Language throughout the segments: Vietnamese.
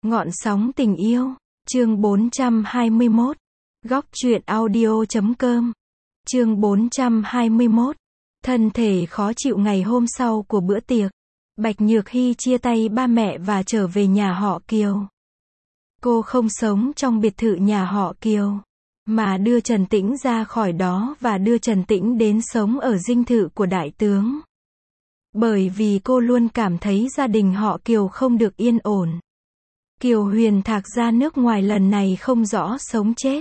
Ngọn sóng tình yêu, chương 421, góc truyện audio.com, chương 421, thân thể khó chịu ngày hôm sau của bữa tiệc, Bạch Nhược Hy chia tay ba mẹ và trở về nhà họ Kiều. Cô không sống trong biệt thự nhà họ Kiều, mà đưa Trần Tĩnh ra khỏi đó và đưa Trần Tĩnh đến sống ở dinh thự của đại tướng. Bởi vì cô luôn cảm thấy gia đình họ Kiều không được yên ổn. Kiều Huyền Thạc ra nước ngoài lần này không rõ sống chết.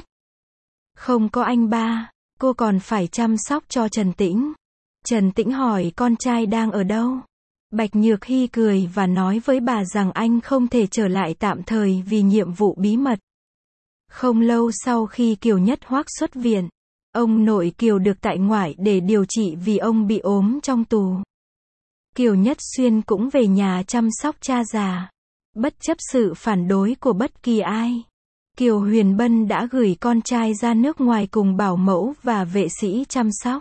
Không có anh ba, cô còn phải chăm sóc cho Trần Tĩnh. Trần Tĩnh hỏi con trai đang ở đâu. Bạch Nhược Hy cười và nói với bà rằng anh không thể trở lại tạm thời vì nhiệm vụ bí mật. Không lâu sau khi Kiều Nhất Hoác xuất viện, ông nội Kiều được tại ngoại để điều trị vì ông bị ốm trong tù. Kiều Nhất Xuyên cũng về nhà chăm sóc cha già. Bất chấp sự phản đối của bất kỳ ai, Kiều Huyền Bân đã gửi con trai ra nước ngoài cùng bảo mẫu và vệ sĩ chăm sóc.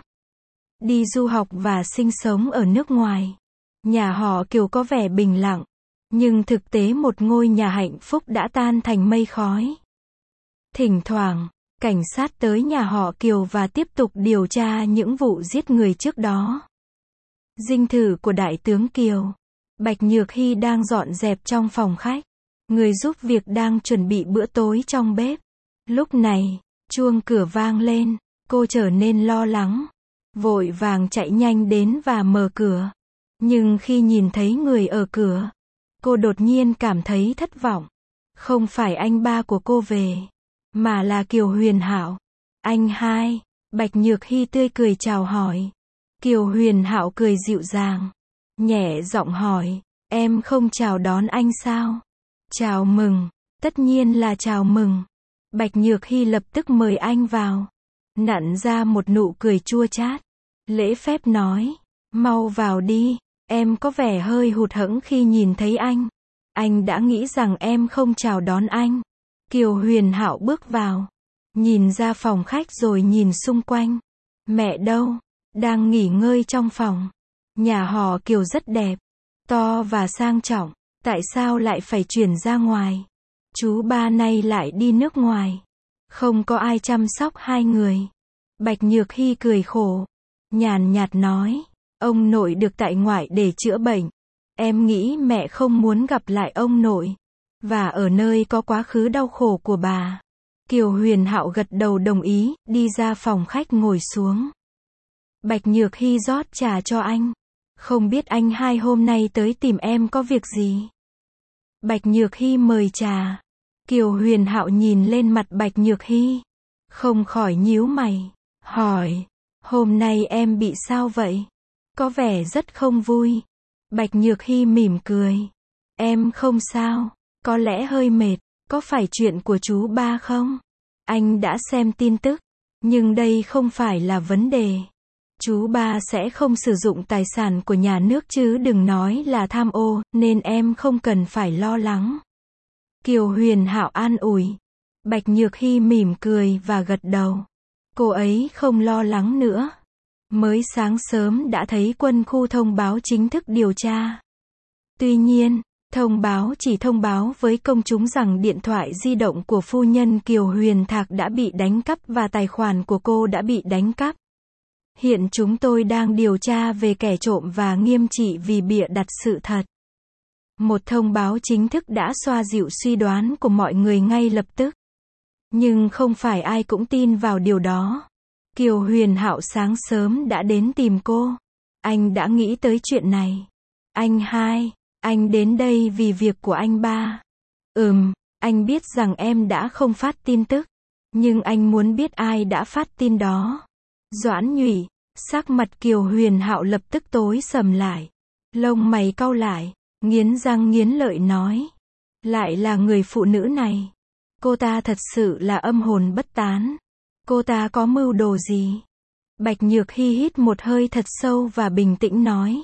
Đi du học và sinh sống ở nước ngoài. Nhà họ Kiều có vẻ bình lặng, nhưng thực tế một ngôi nhà hạnh phúc đã tan thành mây khói. Thỉnh thoảng, cảnh sát tới nhà họ Kiều và tiếp tục điều tra những vụ giết người trước đó. Dinh thự của đại tướng Kiều. Bạch Nhược Hy đang dọn dẹp trong phòng khách. Người giúp việc đang chuẩn bị bữa tối trong bếp. Lúc này, chuông cửa vang lên. Cô trở nên lo lắng. Vội vàng chạy nhanh đến và mở cửa. Nhưng khi nhìn thấy người ở cửa, cô đột nhiên cảm thấy thất vọng. Không phải anh ba của cô về, mà là Kiều Huyền Hạo. Anh hai. Bạch Nhược Hy tươi cười chào hỏi. Kiều Huyền Hạo cười dịu dàng, nhẹ giọng hỏi, em không chào đón anh sao? Chào mừng, tất nhiên là chào mừng. Bạch Nhược Hy lập tức mời anh vào, nặn ra một nụ cười chua chát, lễ phép nói, mau vào đi, em có vẻ hơi hụt hẫng khi nhìn thấy anh. Anh đã nghĩ rằng em không chào đón anh. Kiều Huyền Hạo bước vào, nhìn ra phòng khách rồi nhìn xung quanh. Mẹ đâu? Đang nghỉ ngơi trong phòng. Nhà họ Kiều rất đẹp, to và sang trọng, tại sao lại phải chuyển ra ngoài? Chú ba nay lại đi nước ngoài, không có ai chăm sóc hai người. Bạch Nhược Hy cười khổ, nhàn nhạt nói, ông nội được tại ngoại để chữa bệnh. Em nghĩ mẹ không muốn gặp lại ông nội, và ở nơi có quá khứ đau khổ của bà. Kiều Huyền Hạo gật đầu đồng ý, đi ra phòng khách ngồi xuống. Bạch Nhược Hy rót trà cho anh. Không biết anh hai hôm nay tới tìm em có việc gì? Bạch Nhược Hy mời trà. Kiều Huyền Hạo nhìn lên mặt Bạch Nhược Hy, không khỏi nhíu mày, hỏi, hôm nay em bị sao vậy? Có vẻ rất không vui. Bạch Nhược Hy mỉm cười. Em không sao, có lẽ hơi mệt, có phải chuyện của chú ba không? Anh đã xem tin tức, nhưng đây không phải là vấn đề. Chú ba sẽ không sử dụng tài sản của nhà nước chứ đừng nói là tham ô, nên em không cần phải lo lắng. Kiều Huyền Hạo an ủi. Bạch Nhược Hy mỉm cười và gật đầu. Cô ấy không lo lắng nữa. Mới sáng sớm đã thấy quân khu thông báo chính thức điều tra. Tuy nhiên, thông báo chỉ thông báo với công chúng rằng điện thoại di động của phu nhân Kiều Huyền Thạc đã bị đánh cắp và tài khoản của cô đã bị đánh cắp. Hiện chúng tôi đang điều tra về kẻ trộm và nghiêm trị vì bịa đặt sự thật. Một thông báo chính thức đã xoa dịu suy đoán của mọi người ngay lập tức. Nhưng không phải ai cũng tin vào điều đó. Kiều Huyền Hạo sáng sớm đã đến tìm cô. Anh đã nghĩ tới chuyện này. Anh hai, anh đến đây vì việc của anh ba. Anh biết rằng em đã không phát tin tức. Nhưng anh muốn biết ai đã phát tin đó. Doãn Nhụy. Sắc mặt Kiều Huyền Hạo lập tức tối sầm lại. Lông mày cau lại, nghiến răng nghiến lợi nói. Lại là người phụ nữ này. Cô ta thật sự là âm hồn bất tán. Cô ta có mưu đồ gì? Bạch Nhược Hy hít một hơi thật sâu và bình tĩnh nói.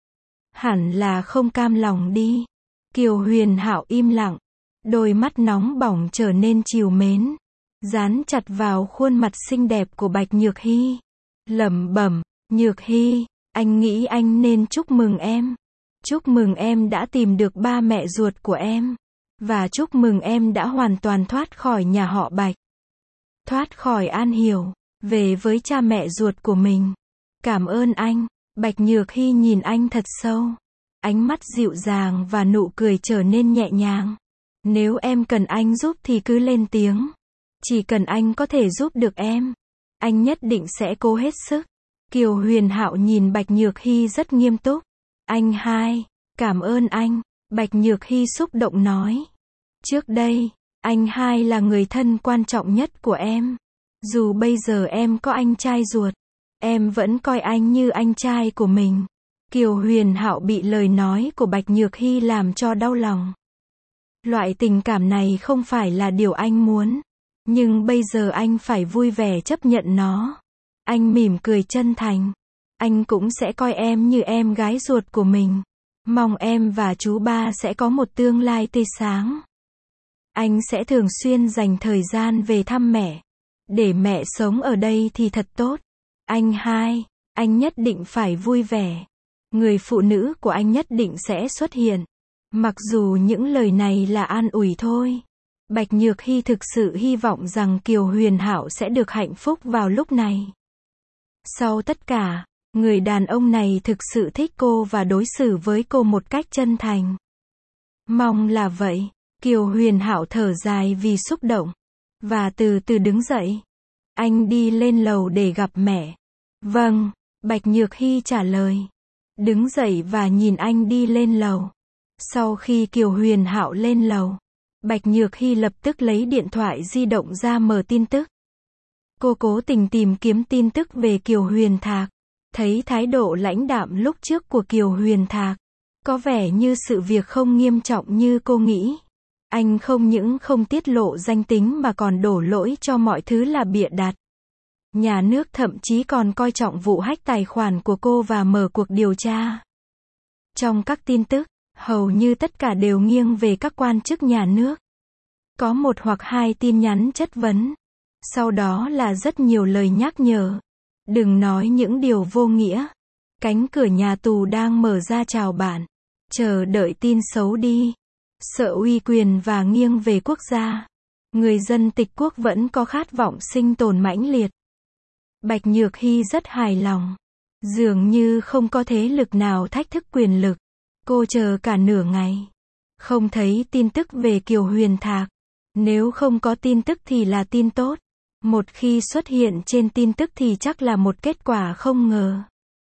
Hẳn là không cam lòng đi. Kiều Huyền Hạo im lặng. Đôi mắt nóng bỏng trở nên trìu mến, dán chặt vào khuôn mặt xinh đẹp của Bạch Nhược Hy. Lẩm bẩm, Nhược Hy, anh nghĩ anh nên chúc mừng em. Chúc mừng em đã tìm được ba mẹ ruột của em. Và chúc mừng em đã hoàn toàn thoát khỏi nhà họ Bạch. Thoát khỏi An Hiểu, về với cha mẹ ruột của mình. Cảm ơn anh. Bạch Nhược Hy nhìn anh thật sâu. Ánh mắt dịu dàng và nụ cười trở nên nhẹ nhàng. Nếu em cần anh giúp thì cứ lên tiếng. Chỉ cần anh có thể giúp được em, anh nhất định sẽ cố hết sức. Kiều Huyền Hạo nhìn Bạch Nhược Hy rất nghiêm túc. Anh hai, cảm ơn anh. Bạch Nhược Hy xúc động nói. Trước đây, anh hai là người thân quan trọng nhất của em. Dù bây giờ em có anh trai ruột, em vẫn coi anh như anh trai của mình. Kiều Huyền Hạo bị lời nói của Bạch Nhược Hy làm cho đau lòng. Loại tình cảm này không phải là điều anh muốn. Nhưng bây giờ anh phải vui vẻ chấp nhận nó. Anh mỉm cười chân thành. Anh cũng sẽ coi em như em gái ruột của mình. Mong em và chú ba sẽ có một tương lai tươi sáng. Anh sẽ thường xuyên dành thời gian về thăm mẹ. Để mẹ sống ở đây thì thật tốt. Anh hai, anh nhất định phải vui vẻ. Người phụ nữ của anh nhất định sẽ xuất hiện. Mặc dù những lời này là an ủi thôi. Bạch Nhược Hy thực sự hy vọng rằng Kiều Huyền Hạo sẽ được hạnh phúc vào lúc này. Sau tất cả, người đàn ông này thực sự thích cô và đối xử với cô một cách chân thành. Mong là vậy. Kiều Huyền Hạo thở dài vì xúc động. Và từ từ đứng dậy. Anh đi lên lầu để gặp mẹ. Vâng, Bạch Nhược Hy trả lời. Đứng dậy và nhìn anh đi lên lầu. Sau khi Kiều Huyền Hạo lên lầu, Bạch Nhược Hy lập tức lấy điện thoại di động ra mở tin tức. Cô cố tình tìm kiếm tin tức về Kiều Huyền Thạc. Thấy thái độ lãnh đạm lúc trước của Kiều Huyền Thạc, có vẻ như sự việc không nghiêm trọng như cô nghĩ. Anh không những không tiết lộ danh tính mà còn đổ lỗi cho mọi thứ là bịa đặt. Nhà nước thậm chí còn coi trọng vụ hack tài khoản của cô và mở cuộc điều tra. Trong các tin tức, hầu như tất cả đều nghiêng về các quan chức nhà nước. Có một hoặc hai tin nhắn chất vấn. Sau đó là rất nhiều lời nhắc nhở. Đừng nói những điều vô nghĩa. Cánh cửa nhà tù đang mở ra chào bạn. Chờ đợi tin xấu đi. Sợ uy quyền và nghiêng về quốc gia. Người dân tịch quốc vẫn có khát vọng sinh tồn mãnh liệt. Bạch Nhược Hy rất hài lòng. Dường như không có thế lực nào thách thức quyền lực. Cô chờ cả nửa ngày. Không thấy tin tức về Kiều Huyền Thạc. Nếu không có tin tức thì là tin tốt. Một khi xuất hiện trên tin tức thì chắc là một kết quả không ngờ.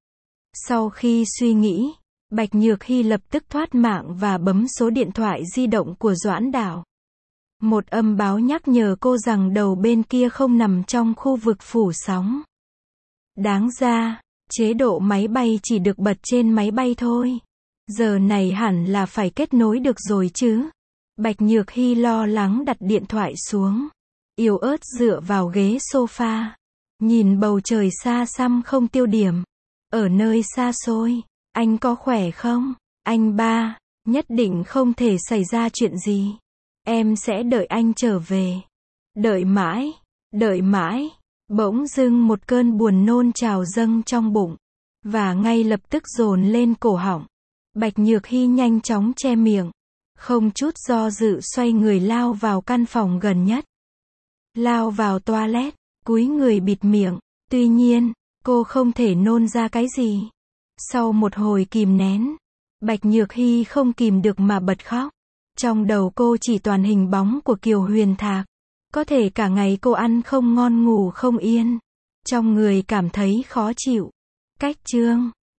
Sau khi suy nghĩ, Bạch Nhược Hy lập tức thoát mạng và bấm số điện thoại di động của Doãn Đảo. Một âm báo nhắc nhở cô rằng đầu bên kia không nằm trong khu vực phủ sóng. Đáng ra, chế độ máy bay chỉ được bật trên máy bay thôi. Giờ này hẳn là phải kết nối được rồi chứ. Bạch Nhược Hy lo lắng đặt điện thoại xuống. Yếu ớt dựa vào ghế sofa. Nhìn bầu trời xa xăm không tiêu điểm. Ở nơi xa xôi. Anh có khỏe không? Anh ba, nhất định không thể xảy ra chuyện gì. Em sẽ đợi anh trở về. Đợi mãi, đợi mãi. Bỗng dưng một cơn buồn nôn trào dâng trong bụng. Và ngay lập tức dồn lên cổ họng. Bạch Nhược Hy nhanh chóng che miệng. Không chút do dự xoay người lao vào căn phòng gần nhất. Lao vào toilet, cúi người bịt miệng. Tuy nhiên, cô không thể nôn ra cái gì. Sau một hồi kìm nén, Bạch Nhược Hy không kìm được mà bật khóc. Trong đầu cô chỉ toàn hình bóng của Kiều Huyền Thạc. Có thể cả ngày cô ăn không ngon ngủ không yên. Trong người cảm thấy khó chịu. Cách chương